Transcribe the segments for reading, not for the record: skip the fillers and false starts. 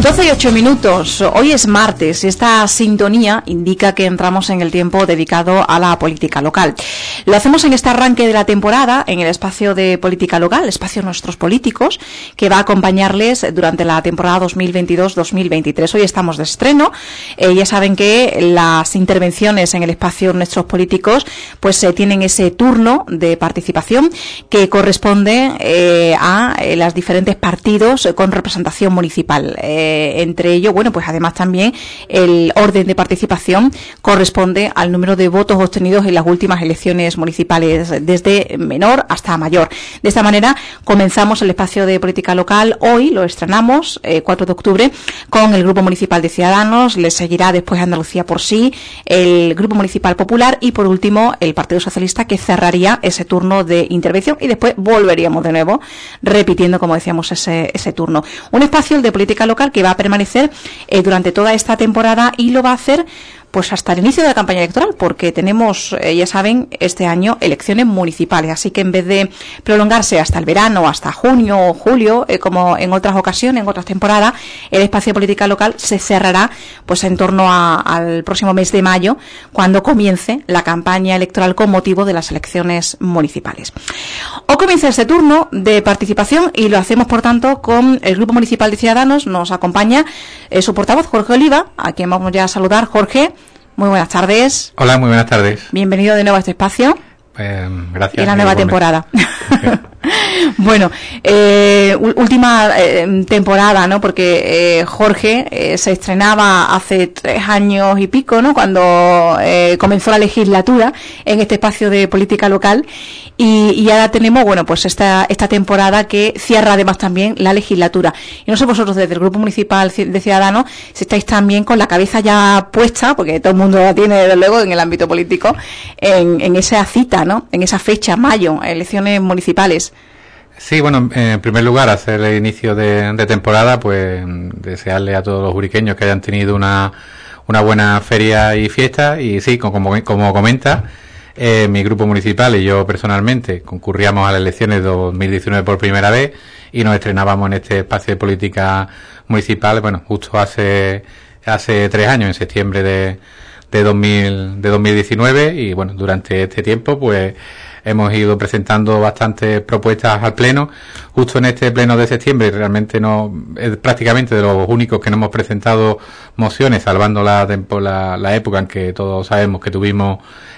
12:08. Hoy es martes y esta sintonía indica que entramos en el tiempo dedicado a la política local. Lo hacemos en este arranque de la temporada en el espacio de política local, el espacio Nuestros Políticos, que va a acompañarles durante la temporada 2022-2023. Hoy estamos de estreno. Ya saben que las intervenciones en el espacio Nuestros Políticos pues tienen ese turno de participación que corresponde a los diferentes partidos con representación municipal. Entre ellos, bueno, pues además también el orden de participación corresponde al número de votos obtenidos en las últimas elecciones municipales, desde menor hasta mayor. De esta manera comenzamos el espacio de política local. Hoy lo estrenamos, 4 de octubre, con el Grupo Municipal de Ciudadanos. Le seguirá después Andalucía por Sí, el Grupo Municipal Popular y, por último, el Partido Socialista, que cerraría ese turno de intervención, y después volveríamos de nuevo repitiendo, como decíamos, ese turno. Un espacio, el de política local, que va a permanecer durante toda esta temporada, y lo va a hacer pues hasta el inicio de la campaña electoral, porque tenemos, ya saben, este año elecciones municipales, así que en vez de prolongarse hasta el verano, hasta junio o julio, como en otras ocasiones, en otras temporadas, el espacio de política local se cerrará pues en torno al próximo mes de mayo, cuando comience la campaña electoral con motivo de las elecciones municipales. Hoy comienza este turno de participación y lo hacemos, por tanto, con el Grupo Municipal de Ciudadanos. Nos acompaña su portavoz, Jorge Oliva, a quien vamos ya a saludar. Jorge, muy buenas tardes. Hola, muy buenas tardes. Bienvenido de nuevo a este espacio. Gracias. Y la nueva temporada. Bueno, última temporada, ¿no? Porque Jorge se estrenaba hace 3 años y pico, ¿no? Cuando comenzó la legislatura en este espacio de política local, y ahora tenemos, bueno, pues esta temporada que cierra además también la legislatura. Y no sé vosotros, desde el Grupo Municipal de Ciudadanos, si estáis también con la cabeza ya puesta, porque todo el mundo la tiene desde luego en el ámbito político, en esa cita, ¿no? En esa fecha, mayo, elecciones municipales. Sí, bueno, en primer lugar, hacer el inicio de temporada, pues desearle a todos los uriqueños que hayan tenido una buena feria y fiesta. Y sí, como comenta, mi grupo municipal y yo personalmente concurríamos a las elecciones de 2019 por primera vez y nos estrenábamos en este espacio de política municipal, bueno, justo hace 3 años, en septiembre de 2019, y bueno, durante este tiempo pues hemos ido presentando bastantes propuestas al Pleno. Justo en este Pleno de septiembre realmente no es prácticamente de los únicos que no hemos presentado mociones, salvando la época en que todos sabemos que tuvimos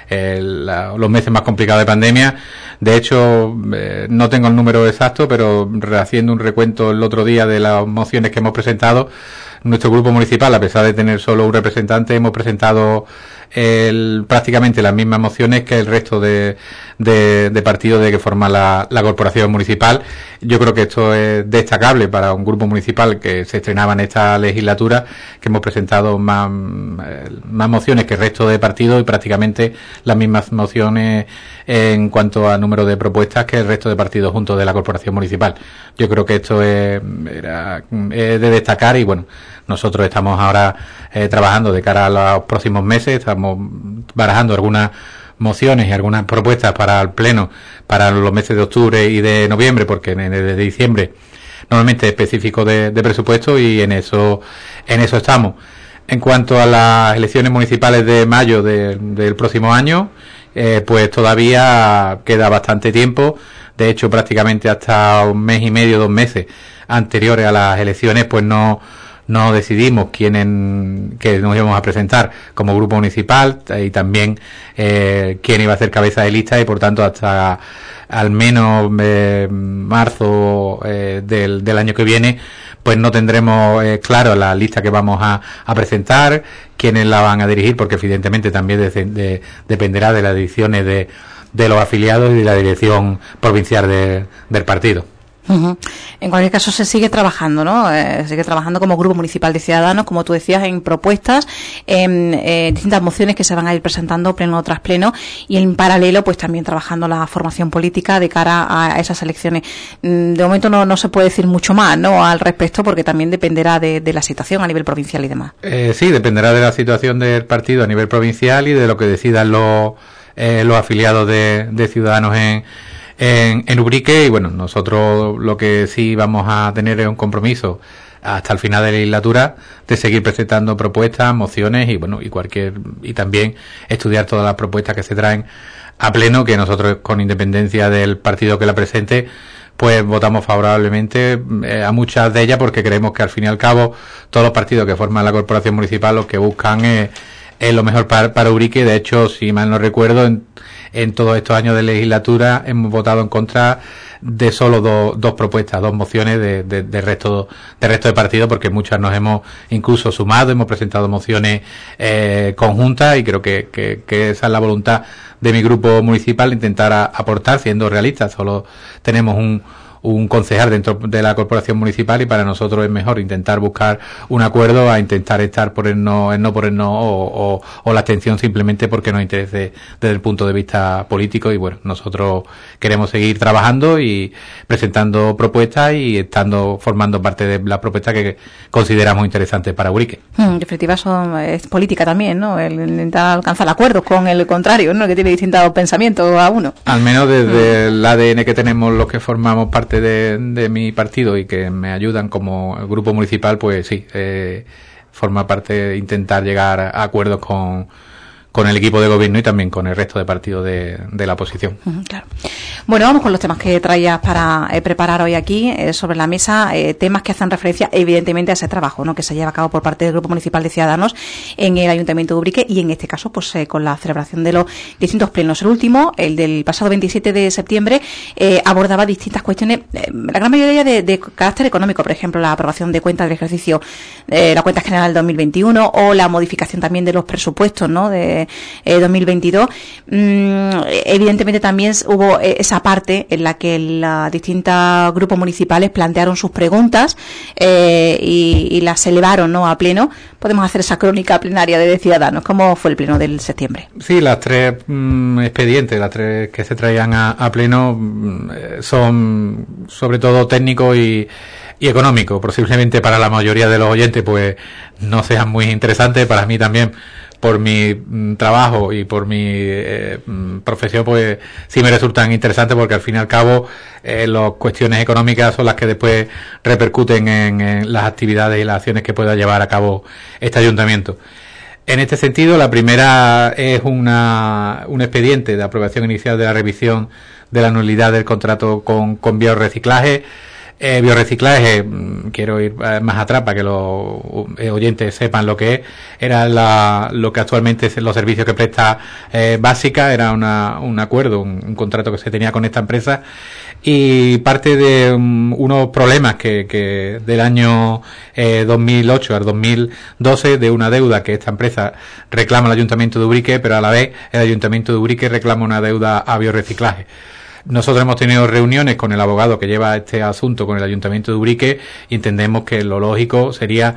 los meses más complicados de pandemia. De hecho, no tengo el número exacto, pero haciendo un recuento el otro día de las mociones que hemos presentado, nuestro grupo municipal, a pesar de tener solo un representante, hemos presentado prácticamente las mismas mociones que el resto de partidos de que forman la corporación municipal. Yo creo que esto es destacable para un grupo municipal que se estrenaba en esta legislatura, que hemos presentado más mociones que el resto de partidos y prácticamente las mismas mociones en cuanto a número de propuestas que el resto de partidos juntos de la corporación municipal. Yo creo que esto es de destacar, y bueno, nosotros estamos ahora trabajando de cara a los próximos meses, estamos barajando algunas mociones y algunas propuestas para el Pleno para los meses de octubre y de noviembre, porque en el de diciembre normalmente es específico de presupuesto, y en eso estamos. En cuanto a las elecciones municipales de mayo del próximo año, pues todavía queda bastante tiempo. De hecho, prácticamente hasta 1 mes y medio, 2 meses anteriores a las elecciones, pues no decidimos que nos íbamos a presentar como grupo municipal, y también quién iba a ser cabeza de lista, y por tanto hasta al menos marzo del año que viene pues no tendremos claro la lista que vamos a presentar, quiénes la van a dirigir, porque evidentemente también dependerá de las decisiones de los afiliados y de la dirección provincial del partido. Uh-huh. En cualquier caso se sigue trabajando, ¿no? Sigue trabajando como Grupo Municipal de Ciudadanos, como tú decías, en propuestas, en distintas mociones que se van a ir presentando pleno tras pleno, y en paralelo pues también trabajando la formación política de cara a esas elecciones. De momento no se puede decir mucho más, ¿no?, al respecto, porque también dependerá de la situación a nivel provincial y demás. Sí, dependerá de la situación del partido a nivel provincial y de lo que decidan los afiliados de Ciudadanos en Ubrique. Y bueno, nosotros lo que sí vamos a tener es un compromiso hasta el final de la legislatura, de seguir presentando propuestas, mociones y también estudiar todas las propuestas que se traen a pleno, que nosotros, con independencia del partido que la presente, pues votamos favorablemente a muchas de ellas, porque creemos que al fin y al cabo todos los partidos que forman la corporación municipal lo que buscan es lo mejor para Ubrique. De hecho, si mal no recuerdo, en todos estos años de legislatura hemos votado en contra de solo dos propuestas, dos mociones de resto de partidos, porque muchas nos hemos incluso sumado, hemos presentado mociones conjuntas, y creo que esa es la voluntad de mi grupo municipal, intentar aportar, siendo realistas. Solo tenemos un concejal dentro de la corporación municipal, y para nosotros es mejor intentar buscar un acuerdo a intentar estar por el no o la abstención, simplemente porque nos interese desde el punto de vista político. Y bueno, nosotros queremos seguir trabajando y presentando propuestas y formando parte de las propuestas que consideramos interesantes para Ubrique. En definitiva, es política también, ¿no? El intentar alcanzar acuerdos con el contrario, ¿no? Que tiene distintos pensamientos a uno. Al menos desde el ADN que tenemos los que formamos parte de mi partido y que me ayudan como el grupo municipal, pues sí, forma parte de intentar llegar a acuerdos con el equipo de gobierno y también con el resto de partidos de la oposición. Claro. Bueno, vamos con los temas que traías para preparar hoy aquí sobre la mesa, temas que hacen referencia evidentemente a ese trabajo, ¿no?, que se lleva a cabo por parte del Grupo Municipal de Ciudadanos en el Ayuntamiento de Ubrique, y en este caso pues con la celebración de los distintos plenos. El último, el del pasado 27 de septiembre, abordaba distintas cuestiones, la gran mayoría de carácter económico, por ejemplo, la aprobación de cuentas del ejercicio, la cuenta general del 2021, o la modificación también de los presupuestos, ¿no?, de 2022. Evidentemente también hubo esa parte en la que los distintos grupos municipales plantearon sus preguntas y las elevaron, ¿no?, a pleno. Podemos hacer esa crónica plenaria de Ciudadanos. ¿Cómo fue el pleno del septiembre? Sí, las tres expedientes, las tres que se traían a pleno, son sobre todo técnicos y económicos. Posiblemente para la mayoría de los oyentes pues no sean muy interesantes. Para mí también, por mi trabajo y por mi profesión, pues sí me resultan interesantes, porque al fin y al cabo las cuestiones económicas son las que después repercuten en las actividades y las acciones que pueda llevar a cabo este ayuntamiento. En este sentido, la primera es un expediente de aprobación inicial de la revisión de la nulidad del contrato con biorreciclaje. Biorreciclaje, quiero ir más atrás para que los oyentes sepan lo que es. Era lo que actualmente es los servicios que presta Básica. Era un acuerdo, un contrato que se tenía con esta empresa, y parte de unos problemas que del año 2008 al 2012, de una deuda que esta empresa reclama al Ayuntamiento de Ubrique, pero a la vez el Ayuntamiento de Ubrique reclama una deuda a biorreciclaje. Nosotros hemos tenido reuniones con el abogado que lleva este asunto con el Ayuntamiento de Ubrique, y entendemos que lo lógico sería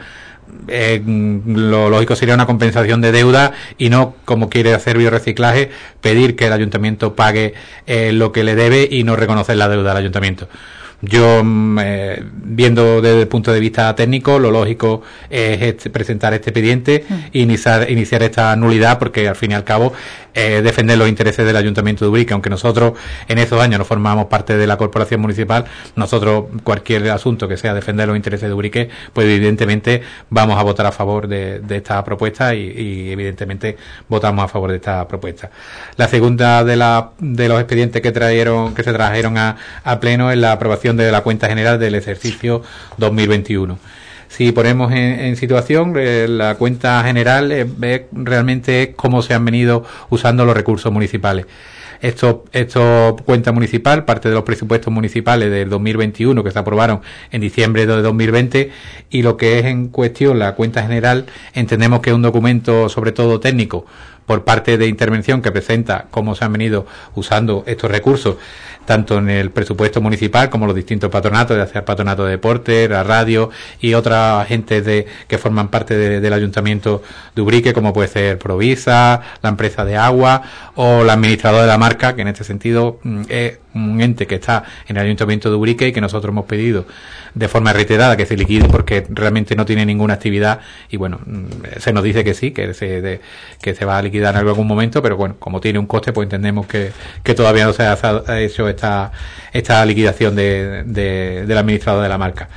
una compensación de deuda, y no, como quiere hacer biorreciclaje, pedir que el ayuntamiento pague lo que le debe y no reconocer la deuda del ayuntamiento. Yo, viendo desde el punto de vista técnico, lo lógico es presentar este expediente e iniciar esta nulidad, porque al fin y al cabo defender los intereses del Ayuntamiento de Ubrique. Aunque nosotros en esos años no formamos parte de la corporación municipal, nosotros cualquier asunto que sea defender los intereses de Ubrique, pues evidentemente vamos a votar a favor de esta propuesta, y evidentemente votamos a favor de esta propuesta. La segunda de los expedientes que se trajeron a pleno es la aprobación de la cuenta general del ejercicio 2021. Si ponemos en situación, la cuenta general realmente es cómo se han venido usando los recursos municipales. Esto cuenta municipal, parte de los presupuestos municipales del 2021 que se aprobaron en diciembre de 2020, y lo que es en cuestión la cuenta general, entendemos que es un documento sobre todo técnico por parte de intervención que presenta cómo se han venido usando estos recursos, tanto en el presupuesto municipal como los distintos patronatos, ya sea el patronato de deporte, la radio y otras agentes que forman parte del Ayuntamiento de Ubrique, como puede ser Provisa, la empresa de agua o la administradora de la marca, que en este sentido es un ente que está en el Ayuntamiento de Ubrique y que nosotros hemos pedido de forma reiterada que se liquide, porque realmente no tiene ninguna actividad, y bueno, se nos dice que sí, que se va a liquidar en algún momento, pero bueno, como tiene un coste, pues entendemos que todavía no se ha hecho esta liquidación del administrador de la marca.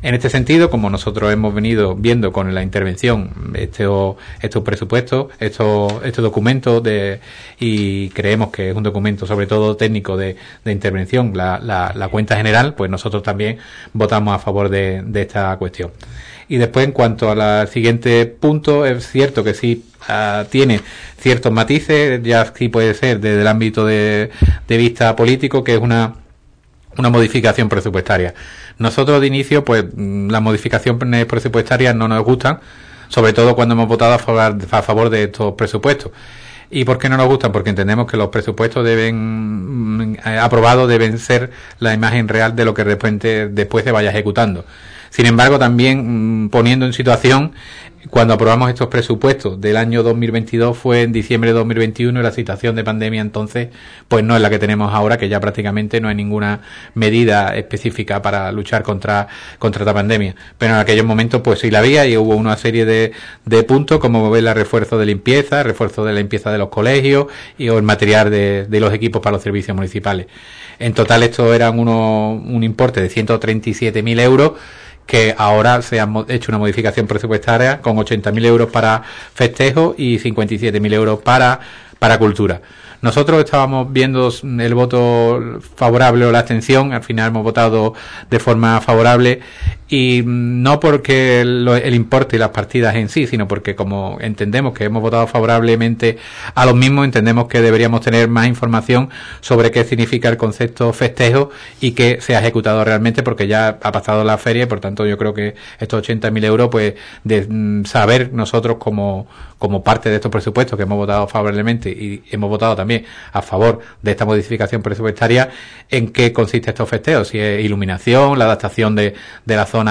En este sentido, como nosotros hemos venido viendo con la intervención estos presupuestos, estos documentos y creemos que es un documento sobre todo técnico de intervención, la cuenta general, pues nosotros también votamos a favor de esta cuestión. Y después, en cuanto al siguiente punto, es cierto que sí tiene ciertos matices, ya sí puede ser desde el ámbito de vista político, que es una modificación presupuestaria. Nosotros de inicio, pues las modificaciones presupuestarias no nos gustan, sobre todo cuando hemos votado a favor de estos presupuestos. ¿Y por qué no nos gustan? Porque entendemos que los presupuestos aprobados deben ser la imagen real de lo que después se vaya ejecutando. Sin embargo, también poniendo en situación, cuando aprobamos estos presupuestos del año 2022 fue en diciembre de 2021 y la situación de pandemia entonces pues no es la que tenemos ahora, que ya prácticamente no hay ninguna medida específica para luchar contra esta pandemia. Pero en aquellos momentos pues sí la había y hubo una serie de puntos como el refuerzo de limpieza de los colegios y o el material de los equipos para los servicios municipales. En total esto era un importe de 137.000 euros, que ahora se ha hecho una modificación presupuestaria con 80.000 euros para festejos y 57.000 euros para cultura. Nosotros estábamos viendo el voto favorable o la abstención, al final hemos votado de forma favorable, y no porque el importe y las partidas en sí, sino porque como entendemos que hemos votado favorablemente a los mismos, entendemos que deberíamos tener más información sobre qué significa el concepto festejo y qué se ha ejecutado realmente, porque ya ha pasado la feria y por tanto yo creo que estos 80.000 euros, pues de saber nosotros como parte de estos presupuestos que hemos votado favorablemente y hemos votado también a favor de esta modificación presupuestaria, en qué consiste estos festejos, si es iluminación, la adaptación de la zona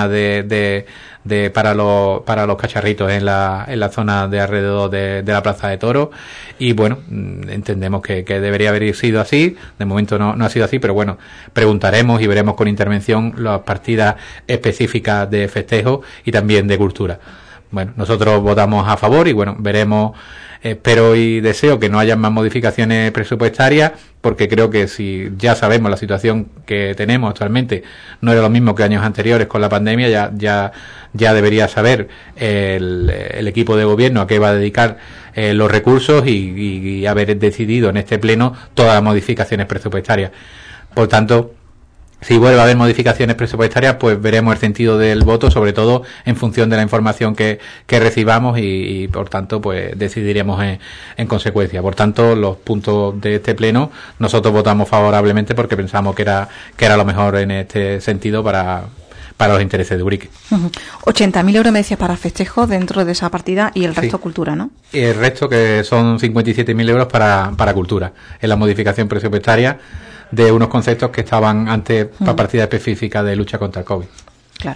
para los cacharritos en la zona de alrededor de la Plaza de Toros, y bueno, entendemos que debería haber sido así. De momento no ha sido así, pero bueno, preguntaremos y veremos con intervención las partidas específicas de festejo y también de cultura. Bueno, nosotros votamos a favor y bueno, veremos. Espero y deseo que no haya más modificaciones presupuestarias, porque creo que si ya sabemos la situación que tenemos actualmente no era lo mismo que años anteriores con la pandemia, ya debería saber el equipo de gobierno a qué va a dedicar los recursos y haber decidido en este pleno todas las modificaciones presupuestarias. Por tanto, si vuelve a haber modificaciones presupuestarias, pues veremos el sentido del voto, sobre todo en función de la información que recibamos y por tanto, pues decidiremos en consecuencia. Por tanto, los puntos de este pleno nosotros votamos favorablemente porque pensamos que era lo mejor en este sentido para los intereses de Urique. 80.000 euros me decías para festejos dentro de esa partida y el resto cultura, ¿no? Y el resto, que son 57.000 euros para cultura, en la modificación presupuestaria de unos conceptos que estaban antes para partida específica de lucha contra el COVID. Claro.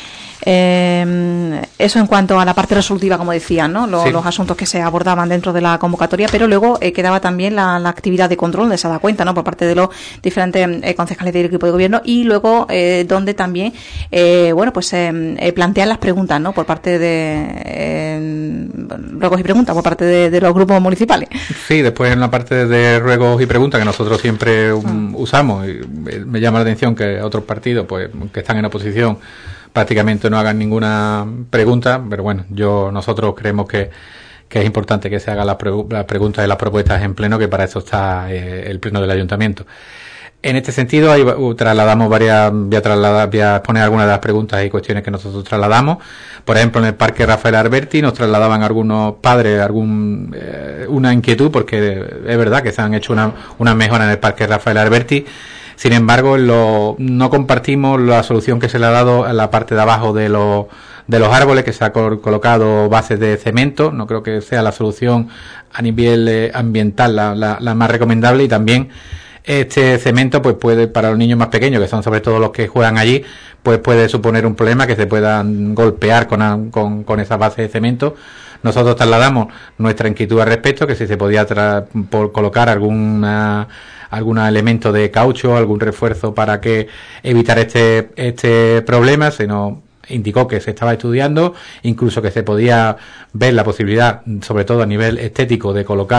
Eso en cuanto a la parte resolutiva, como decían, ¿no? Los asuntos que se abordaban dentro de la convocatoria, pero luego quedaba también la actividad de control, donde se da cuenta, ¿no?, por parte de los diferentes concejales del equipo de gobierno, y luego donde también plantean las preguntas, ¿no?, por parte de ruegos y preguntas por parte de los grupos municipales. Sí, después en la parte de ruegos y preguntas que nosotros siempre usamos, y me llama la atención que otros partidos, pues que están en oposición, prácticamente no hagan ninguna pregunta, pero bueno, nosotros creemos que es importante que se hagan las preguntas y las propuestas en pleno, que para eso está el pleno del ayuntamiento. En este sentido, ahí trasladamos voy a exponer algunas de las preguntas y cuestiones que nosotros trasladamos. Por ejemplo, en el Parque Rafael Alberti nos trasladaban algunos padres una inquietud, porque es verdad que se han hecho una mejora en el Parque Rafael Alberti. Sin embargo, no compartimos la solución que se le ha dado a la parte de abajo de los árboles, que se ha colocado bases de cemento. No creo que sea la solución a nivel ambiental la más recomendable, y también este cemento pues puede, para los niños más pequeños, que son sobre todo los que juegan allí, pues puede suponer un problema, que se puedan golpear con esa base de cemento. Nosotros trasladamos nuestra inquietud al respecto, que si se podía colocar algún elemento de caucho, algún refuerzo para evitar este problema. Se nos indicó que se estaba estudiando, incluso que se podía ver la posibilidad, sobre todo a nivel estético, de colocar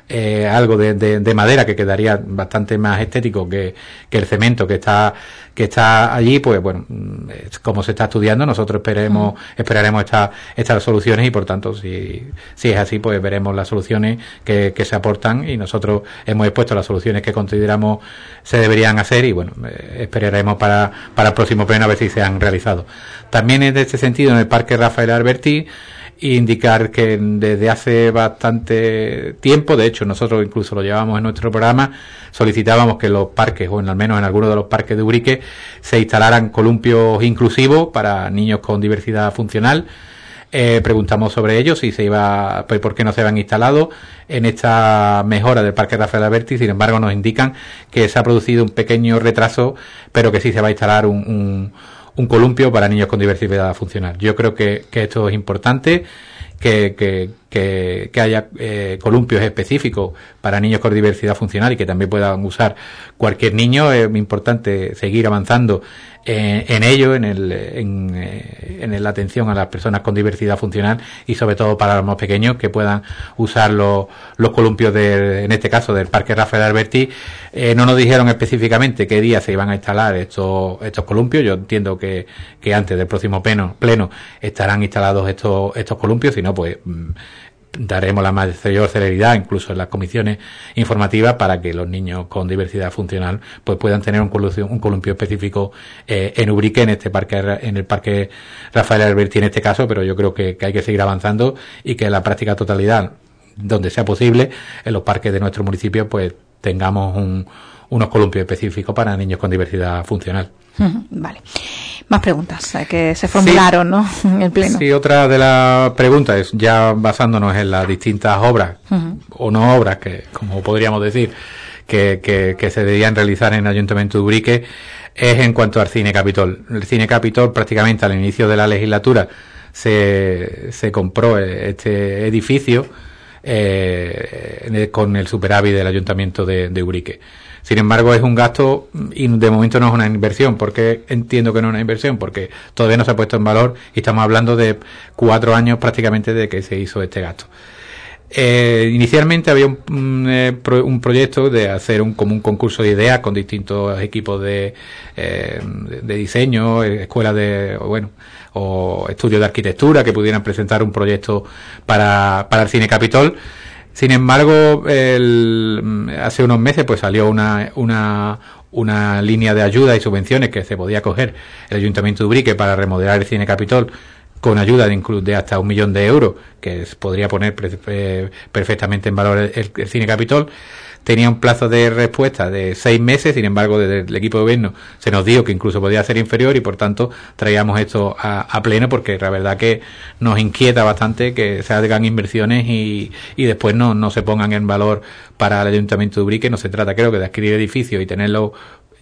algo de madera que quedaría bastante más estético que el cemento que está allí, pues bueno, como se está estudiando, nosotros esperaremos estas soluciones y por tanto si es así, pues veremos las soluciones que se aportan y nosotros hemos expuesto las soluciones que consideramos se deberían hacer y bueno, esperaremos para el próximo pleno a ver si se han realizado. También en este sentido, en el Parque Rafael Alberti, indicar que desde hace bastante tiempo, de hecho nosotros incluso lo llevamos en nuestro programa, solicitábamos que los parques, o al menos en algunos de los parques de Ubrique, se instalaran columpios inclusivos para niños con diversidad funcional. Preguntamos sobre ello, si se iba, pues por qué no se habían instalado en esta mejora del Parque Rafael Alberti. Sin embargo, nos indican que se ha producido un pequeño retraso, pero que sí se va a instalar un columpio para niños con diversidad funcional. Yo creo que esto es importante, que haya columpios específicos para niños con diversidad funcional y que también puedan usar cualquier niño. Es muy importante seguir avanzando en ello, en la atención a las personas con diversidad funcional y sobre todo para los más pequeños que puedan usar los columpios en este caso del Parque Rafael Alberti. No nos dijeron específicamente qué día se iban a instalar estos columpios. Yo entiendo que antes del próximo pleno estarán instalados estos columpios, si no pues daremos la mayor celeridad incluso en las comisiones informativas para que los niños con diversidad funcional pues puedan tener un columpio específico en Ubrique, en el Parque Rafael Alberti en este caso, pero yo creo que hay que seguir avanzando y que en la práctica totalidad, donde sea posible, en los parques de nuestro municipio pues tengamos unos columpios específicos para niños con diversidad funcional. Vale. Más preguntas que se formularon, ¿no? En el pleno. Sí, otra de las preguntas es, ya basándonos en las distintas obras, o no obras, que como podríamos decir, que se debían realizar en el Ayuntamiento de Ubrique, es en cuanto al Cine Capitol. El Cine Capitol, prácticamente al inicio de la legislatura, se compró este edificio con el superávit del Ayuntamiento de Ubrique. Sin embargo, es un gasto y de momento no es una inversión. ¿Por qué entiendo que no es una inversión? Porque todavía no se ha puesto en valor y estamos hablando de 4 años prácticamente de que se hizo este gasto. Inicialmente había un proyecto de hacer como un concurso de ideas con distintos equipos de diseño, escuelas o estudios de arquitectura que pudieran presentar un proyecto para el Cine Capitol. Sin embargo, hace unos meses pues salió una línea de ayuda y subvenciones que se podía coger el Ayuntamiento de Ubrique para remodelar el Cine Capitol con ayuda de hasta 1 millón de euros, que podría poner perfectamente en valor el Cine Capitol. Tenía un plazo de respuesta de 6 meses, sin embargo, desde el equipo de gobierno se nos dijo que incluso podía ser inferior y, por tanto, traíamos esto a pleno porque la verdad que nos inquieta bastante que se hagan inversiones y después no se pongan en valor para el Ayuntamiento de Ubrique. No se trata, creo que, de adquirir edificios y tenerlos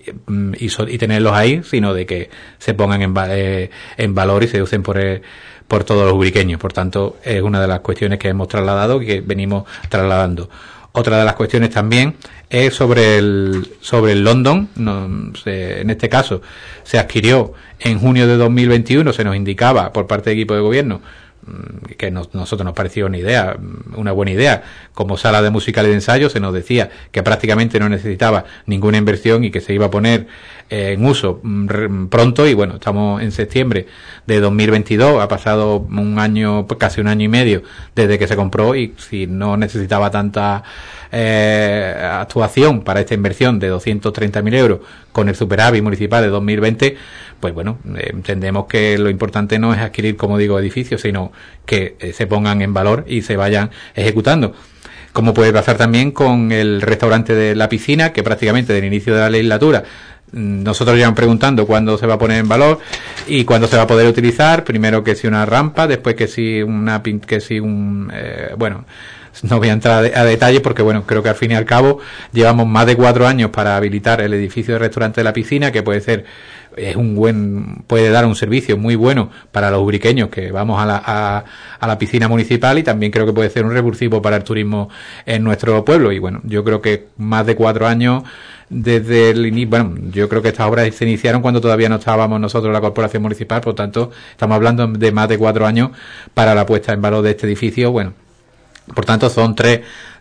ahí, sino de que se pongan en valor y se usen por todos los ubriqueños. Por tanto, es una de las cuestiones que hemos trasladado y que venimos trasladando. Otra de las cuestiones también es sobre el London. En este caso se adquirió en junio de 2021, se nos indicaba por parte del equipo de gobierno que nosotros nos pareció una buena idea, como sala de musical y de ensayo. Se nos decía que prácticamente no necesitaba ninguna inversión y que se iba a poner en uso pronto, y bueno, estamos en septiembre de 2022, ha pasado un año, casi 1 año y medio desde que se compró, y si no necesitaba tanta actuación para esta inversión de 230.000 euros con el superávit municipal de 2020, pues bueno, entendemos que lo importante no es adquirir, como digo, edificios, sino que se pongan en valor y se vayan ejecutando. Como puede pasar también con el restaurante de la piscina, que prácticamente desde el inicio de la legislatura nosotros llevamos preguntando cuándo se va a poner en valor y cuándo se va a poder utilizar. Primero que si una rampa, después que si bueno, no voy a entrar a detalles porque bueno, creo que al fin y al cabo llevamos más de 4 años para habilitar el edificio de restaurante de la piscina, que puede dar un servicio muy bueno para los ubriqueños que vamos a la piscina municipal, y también creo que puede ser un revulsivo para el turismo en nuestro pueblo. Y bueno, yo creo que más de 4 años desde el inicio. Bueno, yo creo que estas obras se iniciaron cuando todavía no estábamos nosotros la corporación municipal, por tanto estamos hablando de más de 4 años para la puesta en valor de este edificio. Bueno, por tanto son tres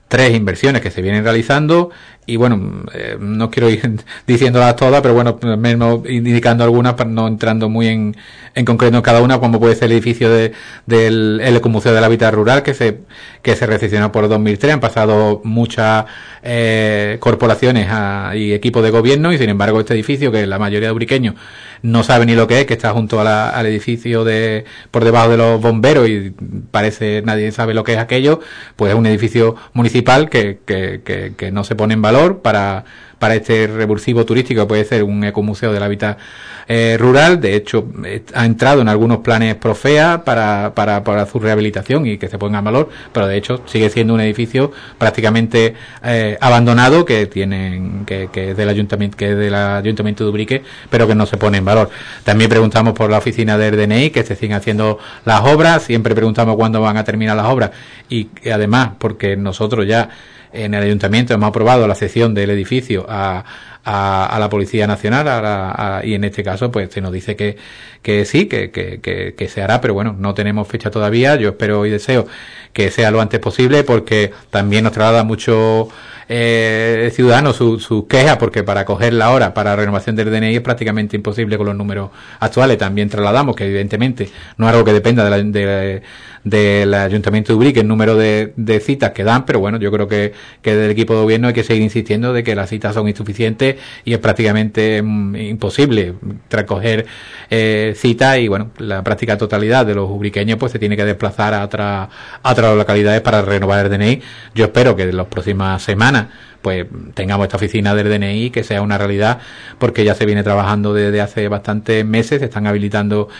3 inversiones que se vienen realizando y bueno, no quiero ir diciéndolas todas, pero bueno, menos indicando algunas para no entrando muy en concreto en cada una, como puede ser el edificio del Ecomuseo del Hábitat Rural que se recepcionó por 2003. Han pasado muchas corporaciones y equipos de gobierno y sin embargo este edificio, que la mayoría de ubriqueños no sabe ni lo que es, que está junto al edificio por debajo de los bomberos y parece nadie sabe lo que es aquello, pues es un edificio municipal que no se pone en valor para este revulsivo turístico que puede ser un ecomuseo del hábitat rural. De hecho, ha entrado en algunos planes Profea para su rehabilitación y que se ponga en valor, pero de hecho sigue siendo un edificio prácticamente abandonado que es del ayuntamiento de Ubrique, pero que no se pone en valor. También preguntamos por la oficina del DNI, que se siguen haciendo las obras, siempre preguntamos cuándo van a terminar las obras y además porque nosotros ya en el ayuntamiento hemos aprobado la cesión del edificio a la Policía Nacional y en este caso pues se nos dice que sí, que se hará, pero bueno, no tenemos fecha todavía. Yo espero y deseo que sea lo antes posible porque también nos traslada mucho ciudadanos sus quejas, porque para coger la hora para la renovación del DNI es prácticamente imposible con los números actuales. También trasladamos que evidentemente no es algo que dependa del Ayuntamiento de Ubrique el número de citas que dan, pero bueno, yo creo que del equipo de gobierno hay que seguir insistiendo de que las citas son insuficientes y es prácticamente imposible recoger citas y bueno, la práctica totalidad de los ubriqueños pues se tiene que desplazar a otras localidades para renovar el DNI. Yo espero que en las próximas semanas pues tengamos esta oficina del DNI, que sea una realidad, porque ya se viene trabajando desde hace bastantes meses. Se están habilitando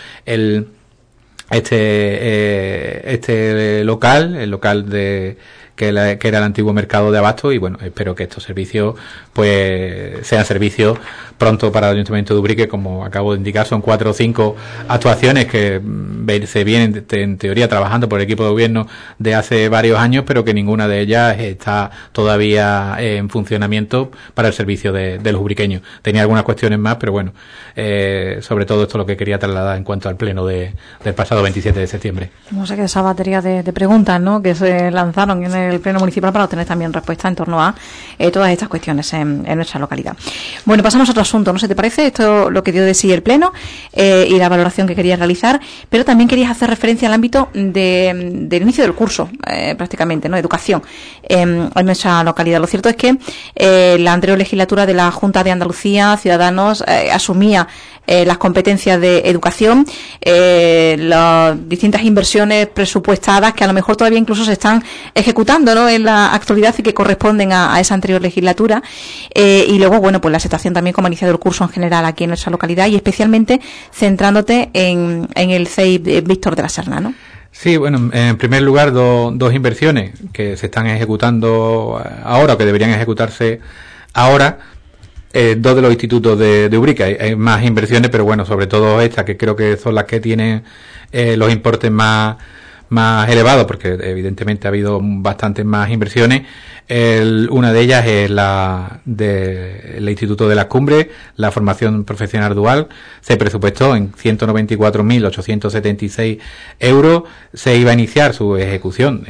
este local, el local que era el antiguo mercado de abasto, y bueno, espero que estos servicios pues sean servicios pronto para el Ayuntamiento de Ubrique. Como acabo de indicar, son 4 o 5 actuaciones que se vienen en teoría trabajando por el equipo de gobierno de hace varios años, pero que ninguna de ellas está todavía en funcionamiento para el servicio de los ubriqueños. Tenía algunas cuestiones más, pero bueno, sobre todo esto es lo que quería trasladar en cuanto al pleno del pasado 27 de septiembre. No sé, que esa batería de preguntas, ¿no?, que se lanzaron en el pleno municipal para obtener también respuesta en torno a todas estas cuestiones en nuestra localidad. Bueno, pasamos a otro asunto, ¿no se te parece? Esto lo que dio de sí el pleno y la valoración que querías realizar, pero también querías hacer referencia al ámbito del inicio del curso, prácticamente, ¿no?, educación en nuestra localidad. Lo cierto es que la anterior legislatura de la Junta de Andalucía, Ciudadanos, asumía las competencias de educación, las distintas inversiones presupuestadas que a lo mejor todavía incluso se están ejecutando, ¿no?, en la actualidad y que corresponden a esa anterior legislatura, y luego, bueno, pues la situación también como ha iniciado el curso en general aquí en nuestra localidad y especialmente centrándote en el CEIP Víctor de la Serna, ¿no? Sí, bueno, en primer lugar, dos inversiones que se están ejecutando ahora, o que deberían ejecutarse ahora. Dos de los institutos de Ubrique. Hay más inversiones, pero bueno, sobre todo estas, que creo que son las que tienen los importes más elevados, porque evidentemente ha habido bastantes más inversiones. Una de ellas es la del Instituto de las Cumbres, la formación profesional dual. Se presupuestó en 194.876 euros. Se iba a iniciar su ejecución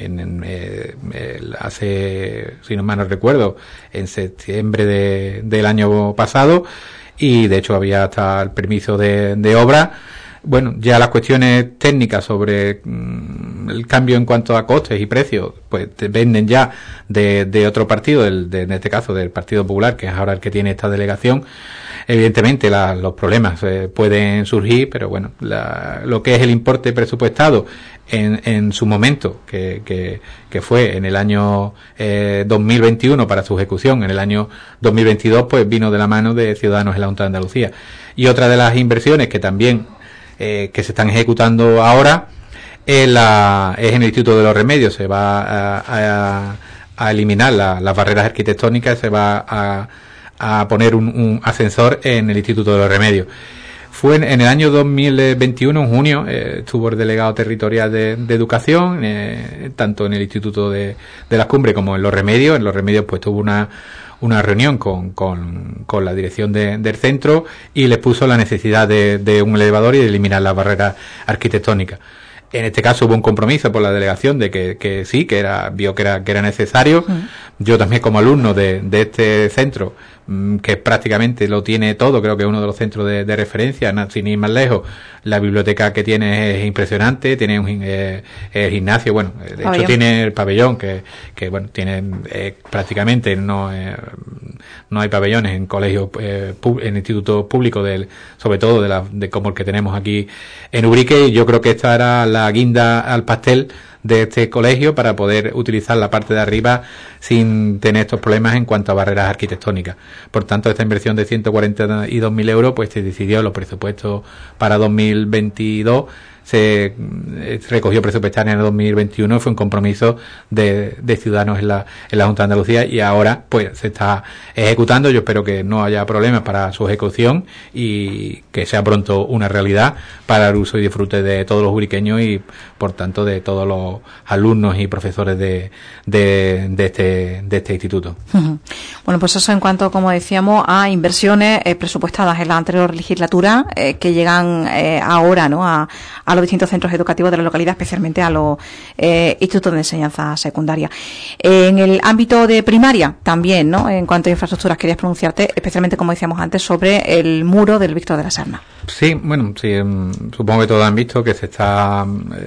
hace, si no mal no recuerdo, en septiembre del año pasado, y de hecho había hasta el permiso de obra. Bueno, ya las cuestiones técnicas sobre el cambio en cuanto a costes y precios, pues dependen ya de otro partido, en este caso del Partido Popular, que es ahora el que tiene esta delegación. Evidentemente los problemas pueden surgir, pero bueno, lo que es el importe presupuestado en su momento, que fue en el año 2021 para su ejecución, en el año 2022 pues vino de la mano de Ciudadanos en la Junta de Andalucía. Y otra de las inversiones que también que se están ejecutando ahora es en el Instituto de los Remedios. Se va a eliminar las barreras arquitectónicas, se va a poner un ascensor en el Instituto de los Remedios. Fue en el año 2021, en junio, estuvo el delegado territorial de Educación, tanto en el Instituto de las Cumbres como en los Remedios. En los Remedios pues tuvo una reunión con la dirección del centro y les puso la necesidad de un elevador y de eliminar las barreras arquitectónicas. En este caso hubo un compromiso por la delegación de que sí, vio que era necesario. Yo también como alumno de este centro, que prácticamente lo tiene todo, creo que es uno de los centros de referencia, sin ir más lejos. La biblioteca que tiene es impresionante, tiene el gimnasio, bueno, de hecho tiene el pabellón, que bueno, tiene prácticamente no hay pabellones en colegios, en institutos públicos, sobre todo de como el que tenemos aquí en Ubrique, y yo creo que esta era la guinda al pastel de este colegio para poder utilizar la parte de arriba sin tener estos problemas en cuanto a barreras arquitectónicas. Por tanto, esta inversión de 142.000 euros pues se decidió en los presupuestos para 2022, se recogió presupuestario en el 2021, fue un compromiso de Ciudadanos en la Junta de Andalucía, y ahora pues se está ejecutando. Yo espero que no haya problemas para su ejecución y que sea pronto una realidad para el uso y disfrute de todos los ubriqueños y por tanto de todos los alumnos y profesores de este instituto. Bueno, pues eso en cuanto, como decíamos, a inversiones presupuestadas en la anterior legislatura que llegan ahora, ¿no?, a los distintos centros educativos de la localidad, especialmente a los institutos de enseñanza secundaria. En el ámbito de primaria también, ¿no?, en cuanto a infraestructuras, querías pronunciarte especialmente, como decíamos antes, sobre el muro del Víctor de la Serna. Sí, bueno, sí, supongo que todos han visto que se está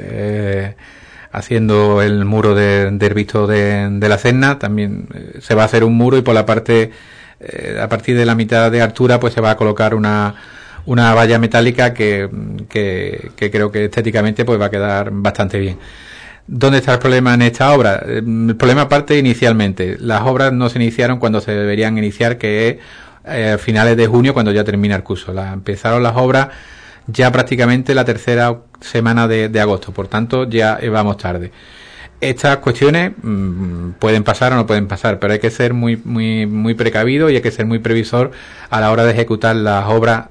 haciendo el muro del Víctor de la Serna. También se va a hacer un muro, y por la parte a partir de la mitad de altura pues se va a colocar una valla metálica que creo que estéticamente pues va a quedar bastante bien. ¿Dónde está el problema en esta obra? El problema parte inicialmente. Las obras no se iniciaron cuando se deberían iniciar, que es a finales de junio, cuando ya termina el curso. Empezaron las obras ya prácticamente la tercera semana de agosto, por tanto ya vamos tarde. Estas cuestiones pueden pasar o no pueden pasar, pero hay que ser muy precavido y hay que ser muy previsor a la hora de ejecutar las obras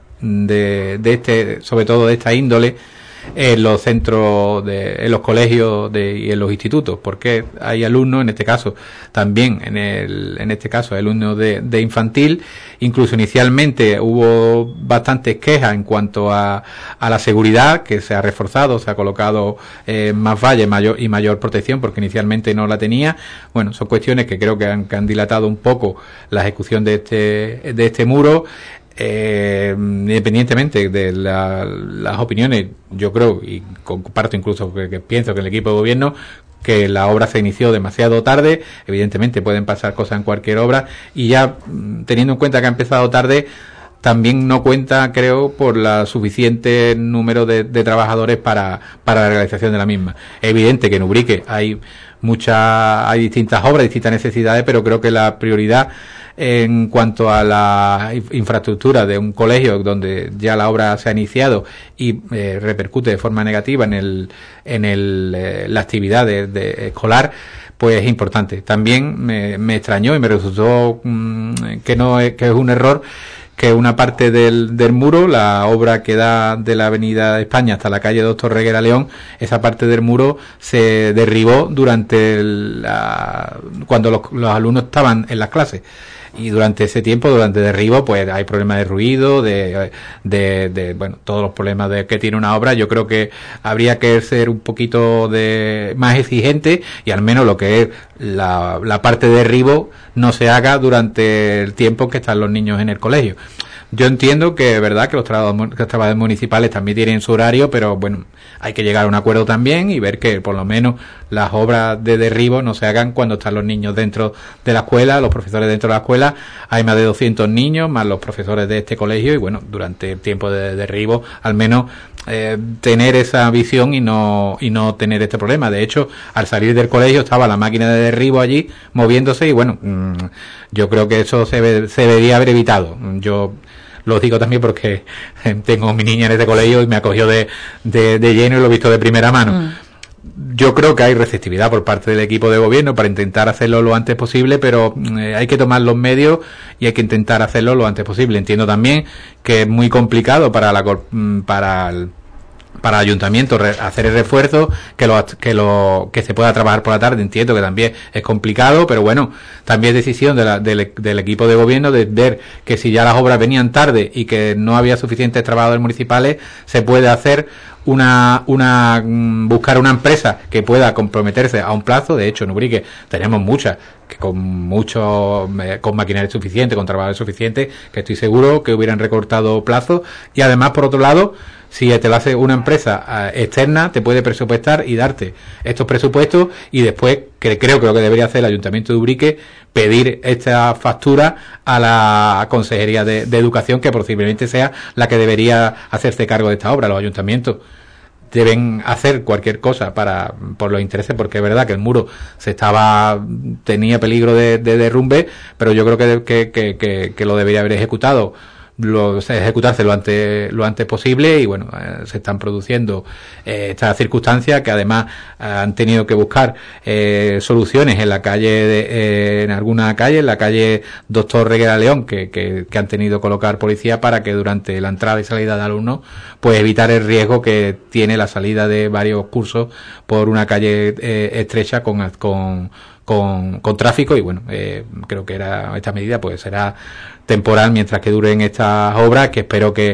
sobre todo de esta índole, en los centros, en los colegios y en los institutos, porque hay alumnos, en este caso también, en este caso alumnos de infantil. Incluso inicialmente hubo bastantes quejas en cuanto a la seguridad, que se ha reforzado, se ha colocado más vallas y mayor protección, porque inicialmente no la tenía. Bueno, son cuestiones que creo que han dilatado un poco la ejecución de este muro. Independientemente de las opiniones, yo creo, y comparto incluso que pienso que el equipo de gobierno, que la obra se inició demasiado tarde. Evidentemente pueden pasar cosas en cualquier obra, y ya teniendo en cuenta que ha empezado tarde, también no cuenta, creo, por la suficiente número de trabajadores para la realización de la misma. Es evidente que en Ubrique hay distintas obras, distintas necesidades, pero creo que la prioridad en cuanto a la infraestructura de un colegio donde ya la obra se ha iniciado y repercute de forma negativa en la actividad escolar, pues es importante. También me extrañó y me resultó que es un error que una parte del muro, la obra que da de la Avenida de España hasta la calle Doctor Reguera León, esa parte del muro se derribó cuando los alumnos estaban en las clases. Y durante ese tiempo, durante el derribo, pues hay problemas de ruido, bueno, todos los problemas que tiene una obra. Yo creo que habría que ser un poquito más exigente, y al menos lo que es la parte de derribo no se haga durante el tiempo que están los niños en el colegio. Yo entiendo que es verdad que los trabajadores municipales también tienen su horario, pero bueno, hay que llegar a un acuerdo también y ver que por lo menos las obras de derribo no se hagan cuando están los niños dentro de la escuela, los profesores dentro de la escuela. Hay más de 200 niños, más los profesores de este colegio, y bueno, durante el tiempo de derribo, al menos tener esa visión y no tener este problema. De hecho, al salir del colegio estaba la máquina de derribo allí moviéndose, y bueno, yo creo que eso se debería haber evitado. Yo lo digo también porque tengo mi niña en este colegio y me acogió de lleno y lo he visto de primera mano. Yo creo que hay receptividad por parte del equipo de gobierno para intentar hacerlo lo antes posible, pero hay que tomar los medios y hay que intentar hacerlo lo antes posible. Entiendo también que es muy complicado para para el ayuntamiento hacer el refuerzo, que se pueda trabajar por la tarde. Entiendo que también es complicado, pero bueno, también es decisión del equipo de gobierno de ver que si ya las obras venían tarde y que no había suficientes trabajadores municipales, se puede hacer buscar una empresa que pueda comprometerse a un plazo. De hecho, en Ubrique tenemos muchas que con maquinaria suficiente, con trabajadores suficientes, que estoy seguro que hubieran recortado plazos. Y además, por otro lado, si te lo hace una empresa externa, te puede presupuestar y darte estos presupuestos, y después, que creo que lo que debería hacer el Ayuntamiento de Ubrique, pedir esta factura a la Consejería de Educación, que posiblemente sea la que debería hacerse cargo de esta obra. Los ayuntamientos deben hacer cualquier cosa por los intereses, porque es verdad que el muro tenía peligro de derrumbe, pero yo creo que lo debería haber ejecutarse lo antes posible. Y bueno, se están produciendo estas circunstancias, que además han tenido que buscar soluciones en la calle, en alguna calle, en la calle Doctor Reguera León, que han tenido que colocar policía para que durante la entrada y salida de alumnos, pues evitar el riesgo que tiene la salida de varios cursos por una calle estrecha con tráfico. Y bueno, creo que esta medida pues será temporal mientras que duren estas obras, que espero que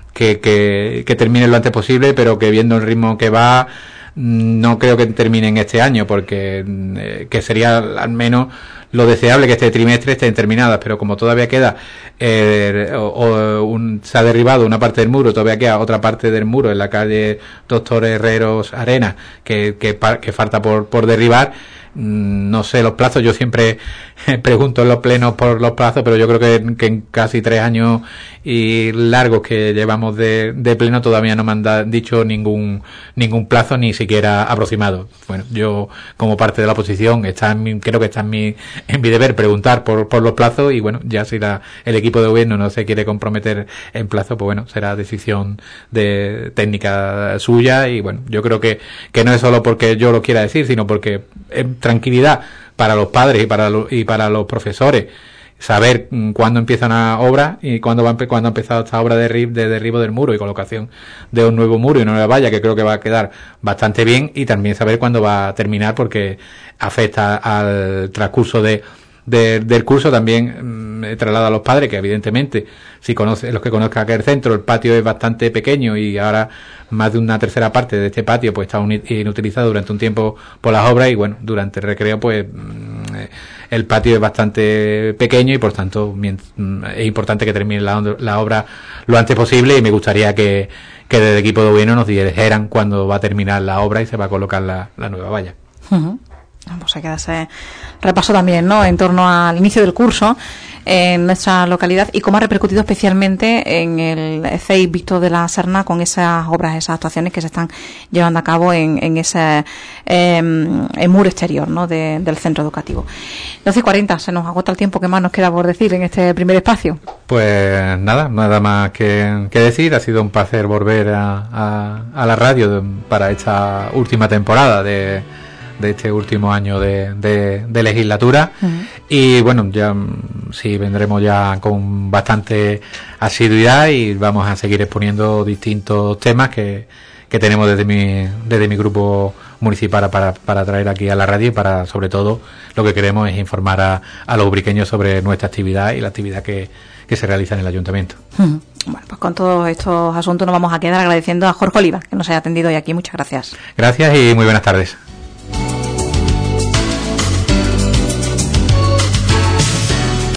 terminen lo antes posible, pero que viendo el ritmo que va, no creo que terminen este año, porque que sería al menos lo deseable que este trimestre estén terminadas, pero como todavía queda se ha derribado una parte del muro, todavía queda otra parte del muro en la calle Doctor Herreros Arena que falta por derribar. No sé los plazos, yo siempre pregunto en los plenos por los plazos, pero yo creo que en casi 3 años y largos que llevamos de pleno todavía no me han dicho ningún plazo, ni siquiera aproximado. Bueno, yo como parte de la oposición creo que está en mi deber preguntar por los plazos, y bueno, ya si el equipo de gobierno no se quiere comprometer en plazo, pues bueno, será decisión técnica suya. Y bueno, yo creo que no es solo porque yo lo quiera decir, sino porque tranquilidad para los padres y para los profesores, saber cuándo empieza una obra y cuándo ha empezado esta obra de derribo del muro y colocación de un nuevo muro y una nueva valla, que creo que va a quedar bastante bien, y también saber cuándo va a terminar, porque afecta al transcurso del curso. También traslada a los padres que evidentemente, los que conozcan aquel centro, el patio es bastante pequeño, y ahora más de una tercera parte de este patio pues está inutilizado durante un tiempo por las obras, y bueno, durante el recreo pues el patio es bastante pequeño, y por tanto es importante que termine la obra lo antes posible, y me gustaría que desde el equipo de gobierno nos dijeran cuándo va a terminar la obra y se va a colocar la nueva valla. Uh-huh. Pues hay que darse repaso también, ¿no?, en torno al inicio del curso en nuestra localidad, y cómo ha repercutido especialmente en el CEI Víctor de la Serna, con esas obras, esas actuaciones que se están llevando a cabo en ese muro exterior, ¿no?, del centro educativo. 12:40, se nos agota el tiempo. ¿Qué más nos queda por decir en este primer espacio? Pues nada más que decir. Ha sido un placer volver a la radio para esta última temporada de este último año de legislatura. Uh-huh. Y bueno, ya sí vendremos ya con bastante asiduidad, y vamos a seguir exponiendo distintos temas que tenemos desde mi grupo municipal para traer aquí a la radio, y para, sobre todo, lo que queremos es informar a los ubriqueños sobre nuestra actividad y la actividad que se realiza en el ayuntamiento. Uh-huh. Bueno, pues con todos estos asuntos nos vamos a quedar agradeciendo a Jorge Oliva, que nos haya atendido hoy aquí. Muchas gracias. Gracias y muy buenas tardes.